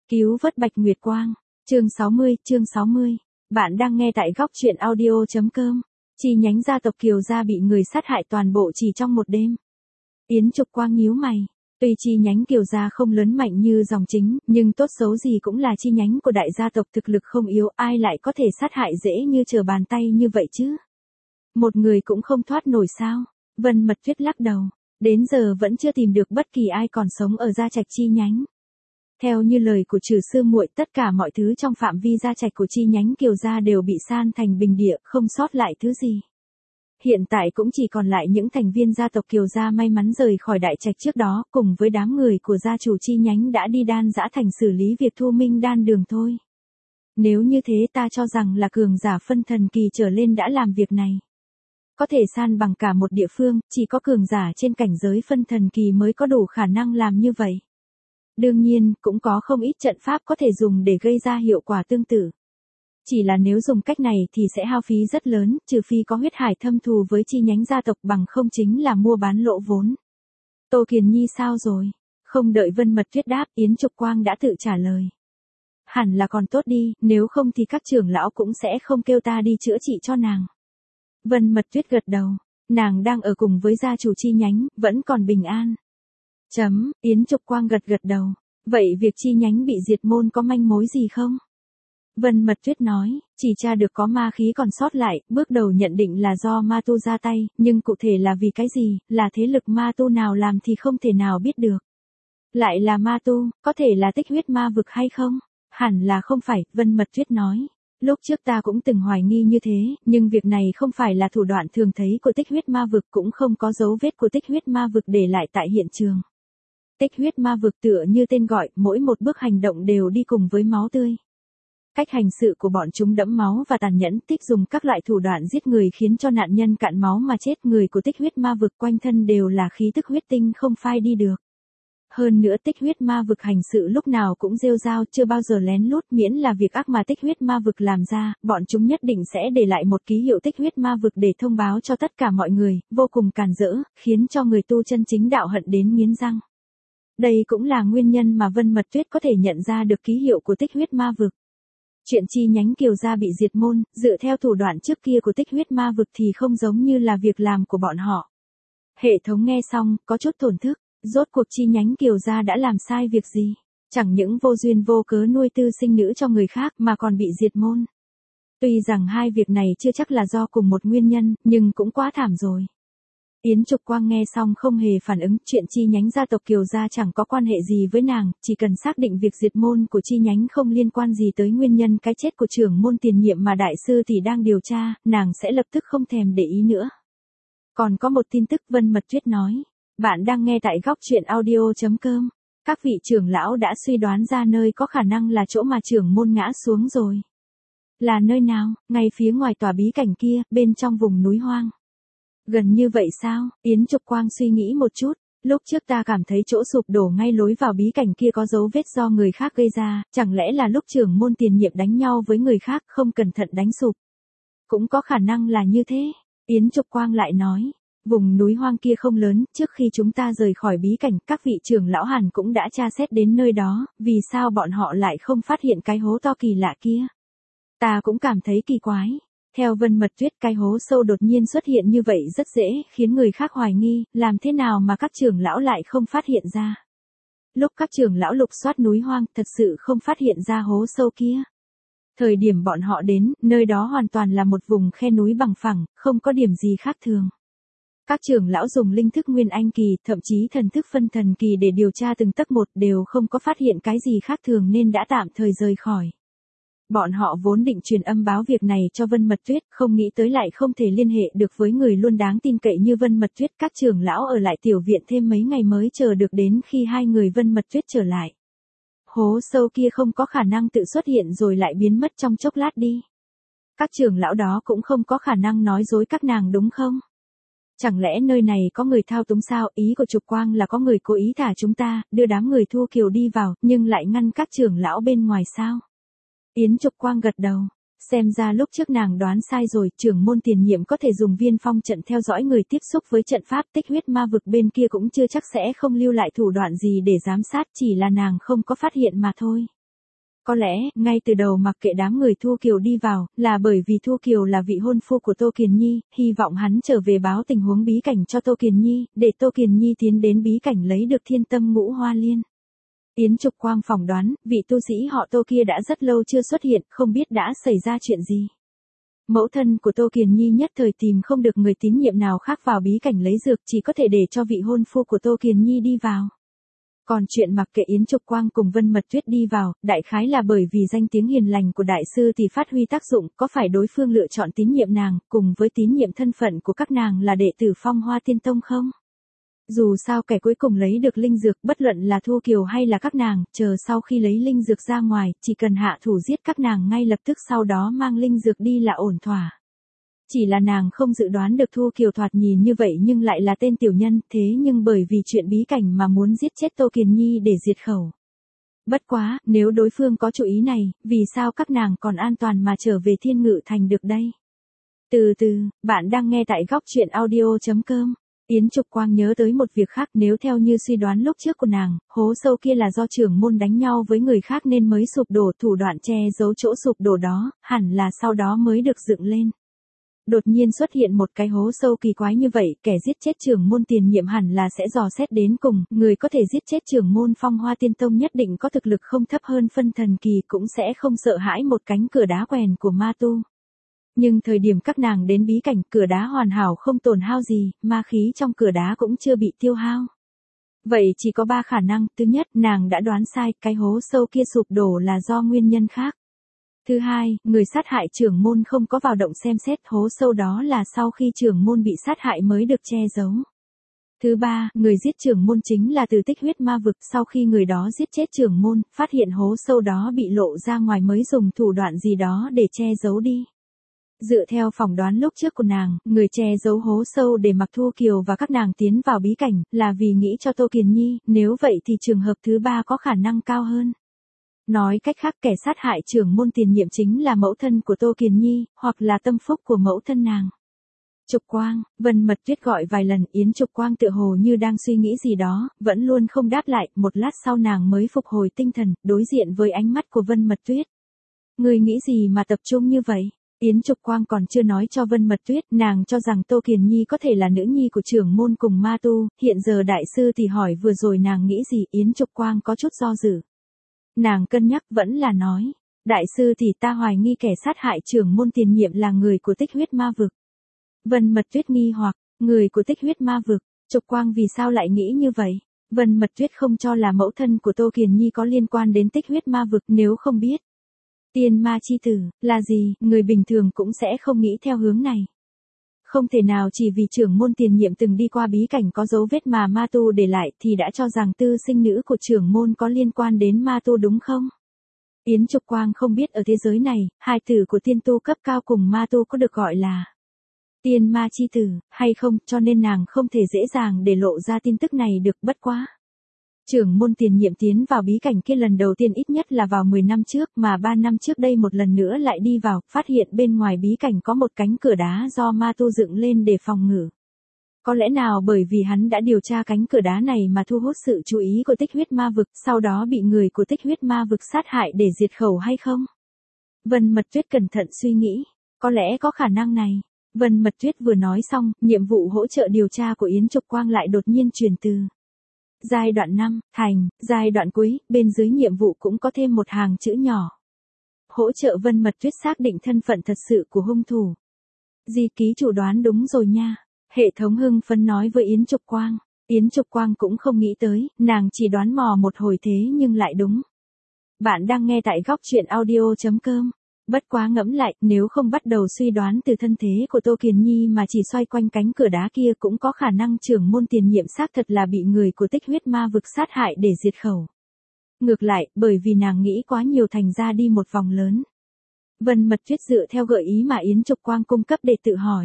Cứu vớt Bạch Nguyệt Quang. Chương 60. Bạn đang nghe tại góc truyện audio.com. Chi nhánh gia tộc Kiều gia bị người sát hại toàn bộ chỉ trong một đêm. Yến Trục Quang nhíu mày. Tuy chi nhánh Kiều gia không lớn mạnh như dòng chính, nhưng tốt xấu gì cũng là chi nhánh của đại gia tộc thực lực không yếu, ai lại có thể sát hại dễ như trở bàn tay như vậy chứ? Một người cũng không thoát nổi sao? Vân Mật Tuyết lắc đầu. Đến giờ vẫn chưa tìm được bất kỳ ai còn sống ở gia trạch chi nhánh. Theo như lời của Trử sư muội, tất cả mọi thứ trong phạm vi gia trạch của chi nhánh Kiều gia đều bị san thành bình địa, không sót lại thứ gì. Hiện tại cũng chỉ còn lại những thành viên gia tộc Kiều gia may mắn rời khỏi đại trạch trước đó, cùng với đám người của gia chủ chi nhánh đã đi Đan Dã thành xử lý việc thu minh đan đường thôi. Nếu như thế ta cho rằng là cường giả phân thần kỳ trở lên đã làm việc này. Có thể san bằng cả một địa phương, chỉ có cường giả trên cảnh giới phân thần kỳ mới có đủ khả năng làm như vậy. Đương nhiên, cũng có không ít trận pháp có thể dùng để gây ra hiệu quả tương tự. Chỉ là nếu dùng cách này thì sẽ hao phí rất lớn, trừ phi có huyết hải thâm thù với chi nhánh gia tộc, bằng không chính là mua bán lỗ vốn. Tô Kiền Nhi sao rồi? Không đợi Vân Mật Tuyết đáp, Yến Trục Quang đã tự trả lời. Hẳn là còn tốt đi, nếu không thì các trưởng lão cũng sẽ không kêu ta đi chữa trị cho nàng. Vân Mật Tuyết gật đầu, nàng đang ở cùng với gia chủ chi nhánh, vẫn còn bình an. Yến Trục Quang gật đầu. Vậy việc chi nhánh bị diệt môn có manh mối gì không? Vân Mật Tuyết nói, chỉ tra được có ma khí còn sót lại, bước đầu nhận định là do ma tu ra tay, nhưng cụ thể là vì cái gì, là thế lực ma tu nào làm thì không thể nào biết được. Lại là ma tu, có thể là tích huyết ma vực hay không? Hẳn là không phải, Vân Mật Tuyết nói. Lúc trước ta cũng từng hoài nghi như thế, nhưng việc này không phải là thủ đoạn thường thấy của tích huyết ma vực, cũng không có dấu vết của tích huyết ma vực để lại tại hiện trường. Tích huyết ma vực tựa như tên gọi, mỗi một bước hành động đều đi cùng với máu tươi. Cách hành sự của bọn chúng đẫm máu và tàn nhẫn, tích dùng các loại thủ đoạn giết người khiến cho nạn nhân cạn máu mà chết. Người của tích huyết ma vực quanh thân đều là khí tức huyết tinh không phai đi được. Hơn nữa tích huyết ma vực hành sự lúc nào cũng rêu rao, chưa bao giờ lén lút, miễn là việc ác mà tích huyết ma vực làm ra, bọn chúng nhất định sẽ để lại một ký hiệu tích huyết ma vực để thông báo cho tất cả mọi người, vô cùng càn rỡ, khiến cho người tu chân chính đạo hận đến nghiến răng. Đây cũng là nguyên nhân mà Vân Mật Tuyết có thể nhận ra được ký hiệu của tích huyết ma vực. Chuyện chi nhánh Kiều gia bị diệt môn, dựa theo thủ đoạn trước kia của tích huyết ma vực thì không giống như là việc làm của bọn họ. Hệ thống nghe xong, có chút thổn thức, rốt cuộc chi nhánh Kiều gia đã làm sai việc gì? Chẳng những vô duyên vô cớ nuôi tư sinh nữ cho người khác mà còn bị diệt môn. Tuy rằng hai việc này chưa chắc là do cùng một nguyên nhân, nhưng cũng quá thảm rồi. Yến Trục Quang nghe xong không hề phản ứng, chuyện chi nhánh gia tộc Kiều gia chẳng có quan hệ gì với nàng, chỉ cần xác định việc diệt môn của chi nhánh không liên quan gì tới nguyên nhân cái chết của trưởng môn tiền nhiệm mà đại sư thì đang điều tra, nàng sẽ lập tức không thèm để ý nữa. Còn có một tin tức, Vân Mật Tuyết nói. Bạn đang nghe tại góc truyện audio.com. Các vị trưởng lão đã suy đoán ra nơi có khả năng là chỗ mà trưởng môn ngã xuống rồi. Là nơi nào? Ngay phía ngoài tòa bí cảnh kia, bên trong vùng núi hoang. Gần như vậy sao? Yến Trục Quang suy nghĩ một chút. Lúc trước ta cảm thấy chỗ sụp đổ ngay lối vào bí cảnh kia có dấu vết do người khác gây ra, chẳng lẽ là lúc trưởng môn tiền nhiệm đánh nhau với người khác không cẩn thận đánh sụp? Cũng có khả năng là như thế. Yến Trục Quang lại nói. Vùng núi hoang kia không lớn, trước khi chúng ta rời khỏi bí cảnh, các vị trưởng lão hẳn cũng đã tra xét đến nơi đó, vì sao bọn họ lại không phát hiện cái hố to kỳ lạ kia? Ta cũng cảm thấy kỳ quái. Theo Vân Mật Tuyết, cái hố sâu đột nhiên xuất hiện như vậy rất dễ khiến người khác hoài nghi, làm thế nào mà các trưởng lão lại không phát hiện ra? Lúc các trưởng lão lục soát núi hoang, thật sự không phát hiện ra hố sâu kia. Thời điểm bọn họ đến, nơi đó hoàn toàn là một vùng khe núi bằng phẳng, không có điểm gì khác thường. Các trưởng lão dùng linh thức nguyên anh kỳ, thậm chí thần thức phân thần kỳ để điều tra từng tấc một, đều không có phát hiện cái gì khác thường nên đã tạm thời rời khỏi. Bọn họ vốn định truyền âm báo việc này cho Vân Mật Tuyết, không nghĩ tới lại không thể liên hệ được với người luôn đáng tin cậy như Vân Mật Tuyết. Các trưởng lão ở lại tiểu viện thêm mấy ngày mới chờ được đến khi hai người Vân Mật Tuyết trở lại. Hố sâu kia không có khả năng tự xuất hiện rồi lại biến mất trong chốc lát đi. Các trưởng lão đó cũng không có khả năng nói dối các nàng đúng không? Chẳng lẽ nơi này có người thao túng sao? Ý của Trục Quang là có người cố ý thả chúng ta, đưa đám người Thu Kiều đi vào, nhưng lại ngăn các trưởng lão bên ngoài sao? Yến Trục Quang gật đầu. Xem ra lúc trước nàng đoán sai rồi, trưởng môn tiền nhiệm có thể dùng viên phong trận theo dõi người tiếp xúc với trận pháp, tích huyết ma vực bên kia cũng chưa chắc sẽ không lưu lại thủ đoạn gì để giám sát, chỉ là nàng không có phát hiện mà thôi. Có lẽ, ngay từ đầu mặc kệ đám người Thu Kiều đi vào, là bởi vì Thu Kiều là vị hôn phu của Tô Kiền Nhi, hy vọng hắn trở về báo tình huống bí cảnh cho Tô Kiền Nhi, để Tô Kiền Nhi tiến đến bí cảnh lấy được thiên tâm ngũ hoa liên. Yến Trục Quang phỏng đoán, vị tu sĩ họ Tô kia đã rất lâu chưa xuất hiện, không biết đã xảy ra chuyện gì. Mẫu thân của Tô Kiền Nhi nhất thời tìm không được người tín nhiệm nào khác vào bí cảnh lấy dược, chỉ có thể để cho vị hôn phu của Tô Kiền Nhi đi vào. Còn chuyện mặc kệ Yến Trục Quang cùng Vân Mật Tuyết đi vào, đại khái là bởi vì danh tiếng hiền lành của đại sư thì phát huy tác dụng, có phải đối phương lựa chọn tín nhiệm nàng, cùng với tín nhiệm thân phận của các nàng là đệ tử Phong Hoa Tiên Tông không? Dù sao kẻ cuối cùng lấy được linh dược, bất luận là Thu Kiều hay là các nàng, chờ sau khi lấy linh dược ra ngoài, chỉ cần hạ thủ giết các nàng ngay lập tức sau đó mang linh dược đi là ổn thỏa. Chỉ là nàng không dự đoán được Thu Kiều thoạt nhìn như vậy nhưng lại là tên tiểu nhân, thế nhưng bởi vì chuyện bí cảnh mà muốn giết chết Tô Kiền Nhi để diệt khẩu. Bất quá, nếu đối phương có chủ ý này, vì sao các nàng còn an toàn mà trở về Thiên Ngự Thành được đây? Từ từ, bạn đang nghe tại góc truyện audio.com. Yến Trục Quang nhớ tới một việc khác, nếu theo như suy đoán lúc trước của nàng, hố sâu kia là do trưởng môn đánh nhau với người khác nên mới sụp đổ, thủ đoạn che giấu chỗ sụp đổ đó, hẳn là sau đó mới được dựng lên. Đột nhiên xuất hiện một cái hố sâu kỳ quái như vậy, kẻ giết chết trưởng môn tiền nhiệm hẳn là sẽ dò xét đến cùng, người có thể giết chết trưởng môn Phong Hoa Tiên Tông nhất định có thực lực không thấp hơn phân thần kỳ, cũng sẽ không sợ hãi một cánh cửa đá quèn của ma tu. Nhưng thời điểm các nàng đến bí cảnh, cửa đá hoàn hảo không tổn hao gì, ma khí trong cửa đá cũng chưa bị tiêu hao. Vậy chỉ có 3 khả năng, thứ nhất, nàng đã đoán sai, cái hố sâu kia sụp đổ là do nguyên nhân khác. Thứ hai, người sát hại trưởng môn không có vào động xem xét, hố sâu đó là sau khi trưởng môn bị sát hại mới được che giấu. Thứ ba, người giết trưởng môn chính là từ Tích Huyết Ma Vực, sau khi người đó giết chết trưởng môn, phát hiện hố sâu đó bị lộ ra ngoài mới dùng thủ đoạn gì đó để che giấu đi. Dựa theo phỏng đoán lúc trước của nàng, người che giấu hố sâu để mặc Thu Kiều và các nàng tiến vào bí cảnh, là vì nghĩ cho Tô Kiền Nhi, nếu vậy thì trường hợp thứ ba có khả năng cao hơn. Nói cách khác, kẻ sát hại trưởng môn tiền nhiệm chính là mẫu thân của Tô Kiền Nhi, hoặc là tâm phúc của mẫu thân nàng. Trục Quang, Vân Mật Tuyết gọi vài lần, Yến Trục Quang tựa hồ như đang suy nghĩ gì đó, vẫn luôn không đáp lại, một lát sau nàng mới phục hồi tinh thần, đối diện với ánh mắt của Vân Mật Tuyết. Người nghĩ gì mà tập trung như vậy? Yến Trục Quang còn chưa nói cho Vân Mật Tuyết, nàng cho rằng Tô Kiền Nhi có thể là nữ nhi của trưởng môn cùng ma tu, hiện giờ đại sư thì hỏi vừa rồi nàng nghĩ gì, Yến Trục Quang có chút do dự. Nàng cân nhắc vẫn là nói, đại sư thì ta hoài nghi kẻ sát hại trưởng môn tiền nhiệm là người của Tích Huyết Ma Vực. Vân Mật Tuyết nghi hoặc, người của Tích Huyết Ma Vực, Trục Quang vì sao lại nghĩ như vậy? Vân Mật Tuyết không cho là mẫu thân của Tô Kiền Nhi có liên quan đến Tích Huyết Ma Vực, nếu không biết. Tiên ma chi tử, là gì, người bình thường cũng sẽ không nghĩ theo hướng này. Không thể nào chỉ vì trưởng môn tiền nhiệm từng đi qua bí cảnh có dấu vết mà ma tu để lại thì đã cho rằng tư sinh nữ của trưởng môn có liên quan đến ma tu đúng không? Yến Trục Quang không biết ở thế giới này, hai tử của tiên tu cấp cao cùng ma tu có được gọi là tiên ma chi tử, hay không, cho nên nàng không thể dễ dàng để lộ ra tin tức này được, bất quá. Trưởng môn tiền nhiệm tiến vào bí cảnh kia lần đầu tiên ít nhất là vào 10 năm trước, mà 3 năm trước đây một lần nữa lại đi vào, phát hiện bên ngoài bí cảnh có một cánh cửa đá do ma tu dựng lên để phòng ngự. Có lẽ nào bởi vì hắn đã điều tra cánh cửa đá này mà thu hút sự chú ý của Tích Huyết Ma Vực, sau đó bị người của Tích Huyết Ma Vực sát hại để diệt khẩu hay không? Vân Mật Tuyết cẩn thận suy nghĩ, có lẽ có khả năng này. Vân Mật Tuyết vừa nói xong, nhiệm vụ hỗ trợ điều tra của Yến Trục Quang lại đột nhiên truyền từ. Giai đoạn 5, thành, giai đoạn cuối, bên dưới nhiệm vụ cũng có thêm một hàng chữ nhỏ. Hỗ trợ Vân Mật Tuyết xác định thân phận thật sự của hung thủ. Di ký chủ đoán đúng rồi nha. Hệ thống hưng phấn nói với Yến Trục Quang. Yến Trục Quang cũng không nghĩ tới, nàng chỉ đoán mò một hồi thế nhưng lại đúng. Bạn đang nghe tại góc truyện audio.com. Bất quá ngẫm lại, nếu không bắt đầu suy đoán từ thân thế của Tô Kiền Nhi mà chỉ xoay quanh cánh cửa đá kia cũng có khả năng trưởng môn tiền nhiệm xác thật là bị người của Tích Huyết Ma Vực sát hại để diệt khẩu. Ngược lại, bởi vì nàng nghĩ quá nhiều thành ra đi một vòng lớn. Vân Mật Tuyết dựa theo gợi ý mà Yến Trục Quang cung cấp để tự hỏi.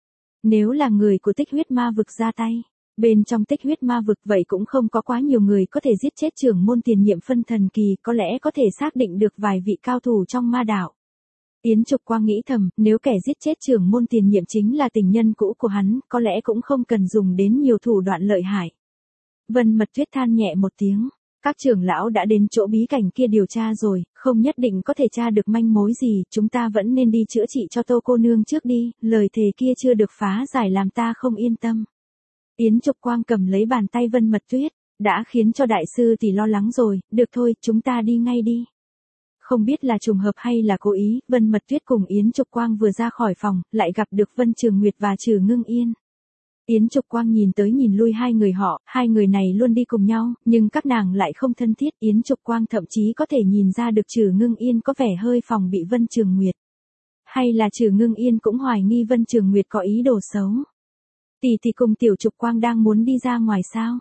Nếu là người của Tích Huyết Ma Vực ra tay, bên trong Tích Huyết Ma Vực vậy cũng không có quá nhiều người có thể giết chết trưởng môn tiền nhiệm phân thần kỳ, có lẽ có thể xác định được vài vị cao thủ trong ma đạo. Yến Trục Quang nghĩ thầm, nếu kẻ giết chết trưởng môn tiền nhiệm chính là tình nhân cũ của hắn, có lẽ cũng không cần dùng đến nhiều thủ đoạn lợi hại. Vân Mật Tuyết than nhẹ một tiếng, Các trưởng lão đã đến chỗ bí cảnh kia điều tra rồi, không nhất định có thể tra được manh mối gì, chúng ta vẫn nên đi chữa trị cho Tô cô nương trước đi, lời thề kia chưa được phá giải làm ta không yên tâm. Yến Trục Quang cầm lấy bàn tay Vân Mật Tuyết, đã khiến cho đại sư tỷ lo lắng rồi, được thôi, chúng ta đi ngay đi. Không biết là trùng hợp hay là cố ý, Vân Mật Tuyết cùng Yến Trục Quang vừa ra khỏi phòng, lại gặp được Vân Trường Nguyệt và Trử Ngưng Yên. Yến Trục Quang nhìn tới nhìn lui hai người họ, hai người này luôn đi cùng nhau, nhưng các nàng lại không thân thiết. Yến Trục Quang thậm chí có thể nhìn ra được Trử Ngưng Yên có vẻ hơi phòng bị Vân Trường Nguyệt. Hay là Trử Ngưng Yên cũng hoài nghi Vân Trường Nguyệt có ý đồ xấu. Tỷ tỷ cùng Tiểu Trục Quang đang muốn đi ra ngoài sao?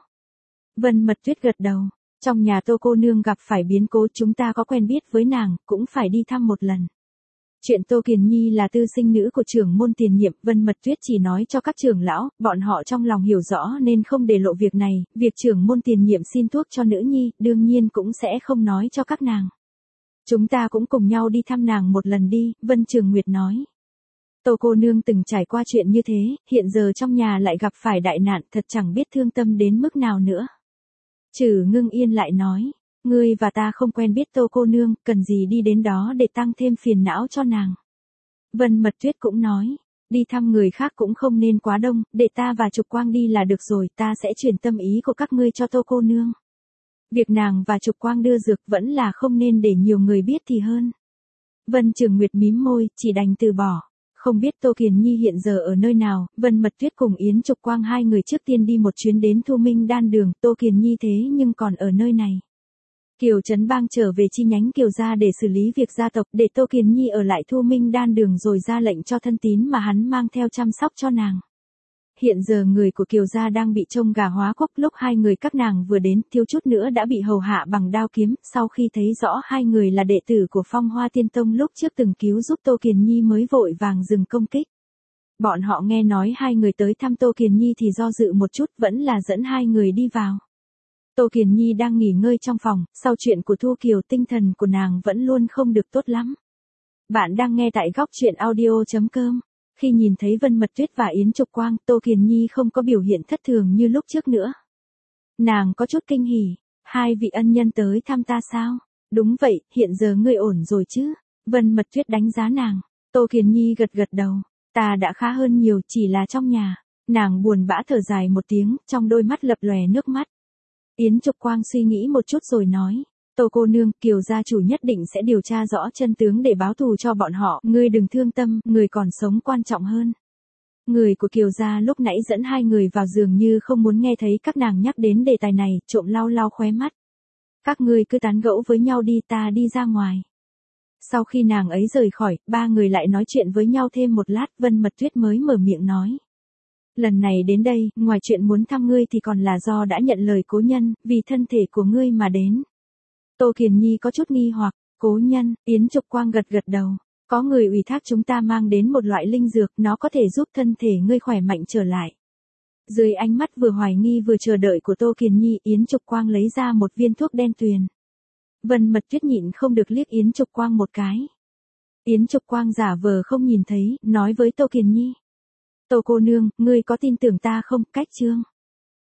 Vân Mật Tuyết gật đầu. Trong nhà Tô cô nương gặp phải biến cố, chúng ta có quen biết với nàng, cũng phải đi thăm một lần. Chuyện Tô Kiền Nhi là tư sinh nữ của trưởng môn tiền nhiệm, Vân Mật Tuyết chỉ nói cho các trưởng lão, bọn họ trong lòng hiểu rõ nên không để lộ việc này, việc trưởng môn tiền nhiệm xin thuốc cho nữ nhi, đương nhiên cũng sẽ không nói cho các nàng. Chúng ta cũng cùng nhau đi thăm nàng một lần đi, Vân Trường Nguyệt nói. Tô cô nương từng trải qua chuyện như thế, hiện giờ trong nhà lại gặp phải đại nạn, thật chẳng biết thương tâm đến mức nào nữa. Trử Ngưng Yên lại nói, ngươi và ta không quen biết Tô cô nương, cần gì đi đến đó để tăng thêm phiền não cho nàng. Vân Mật Tuyết cũng nói, đi thăm người khác cũng không nên quá đông, để ta và Trục Quang đi là được rồi, ta sẽ truyền tâm ý của các ngươi cho Tô cô nương. Việc nàng và Trục Quang đưa dược vẫn là không nên để nhiều người biết thì hơn. Vân Trường Nguyệt mím môi, chỉ đành từ bỏ. Không biết Tô Kiền Nhi hiện giờ ở nơi nào, Vân Mật Tuyết cùng Yến Trục Quang hai người trước tiên đi một chuyến đến Thu Minh Đan Đường, Tô Kiền Nhi thế nhưng còn ở nơi này. Kiều Trấn Bang trở về chi nhánh Kiều gia để xử lý việc gia tộc, để Tô Kiền Nhi ở lại Thu Minh Đan Đường rồi ra lệnh cho thân tín mà hắn mang theo chăm sóc cho nàng. Hiện giờ người của Kiều gia đang bị trông gà hóa quốc, lúc hai người các nàng vừa đến, thiếu chút nữa đã bị hầu hạ bằng đao kiếm, sau khi thấy rõ hai người là đệ tử của Phong Hoa Tiên Tông lúc trước từng cứu giúp Tô Kiền Nhi mới vội vàng dừng công kích. Bọn họ nghe nói hai người tới thăm Tô Kiền Nhi thì do dự một chút, vẫn là dẫn hai người đi vào. Tô Kiền Nhi đang nghỉ ngơi trong phòng, sau chuyện của Thu Kiều tinh thần của nàng vẫn luôn không được tốt lắm. Bạn đang nghe tại góc truyện audio.com. Khi nhìn thấy Vân Mật Tuyết và Yến Trục Quang, Tô Kiền Nhi không có biểu hiện thất thường như lúc trước nữa. Nàng có chút kinh hỉ, hai vị ân nhân tới thăm ta sao? Đúng vậy, hiện giờ ngươi ổn rồi chứ? Vân Mật Tuyết đánh giá nàng. Tô Kiền Nhi gật gật đầu, ta đã khá hơn nhiều, chỉ là trong nhà. Nàng buồn bã thở dài một tiếng, trong đôi mắt lập lòe nước mắt. Yến Trục Quang suy nghĩ một chút rồi nói, Tô cô nương, Kiều gia chủ nhất định sẽ điều tra rõ chân tướng để báo thù cho bọn họ, ngươi đừng thương tâm, người còn sống quan trọng hơn. Người của Kiều gia lúc nãy dẫn hai người vào giường như không muốn nghe thấy các nàng nhắc đến đề tài này, trộm lau lau khóe mắt. Các ngươi cứ tán gẫu với nhau đi, ta đi ra ngoài. Sau khi nàng ấy rời khỏi, ba người lại nói chuyện với nhau thêm một lát, Vân Mật Tuyết mới mở miệng nói. Lần này đến đây, ngoài chuyện muốn thăm ngươi thì còn là do đã nhận lời cố nhân, vì thân thể của ngươi mà đến. Tô Kiền Nhi có chút nghi hoặc, cố nhân, Yến Trục Quang gật gật đầu. Có người ủy thác chúng ta mang đến một loại linh dược, nó có thể giúp thân thể ngươi khỏe mạnh trở lại. Dưới ánh mắt vừa hoài nghi vừa chờ đợi của Tô Kiền Nhi, Yến Trục Quang lấy ra một viên thuốc đen tuyền. Vân Mật Tuyết nhịn không được liếc Yến Trục Quang một cái. Yến Trục Quang giả vờ không nhìn thấy, nói với Tô Kiền Nhi. Tô cô nương, ngươi có tin tưởng ta không? Cách chương.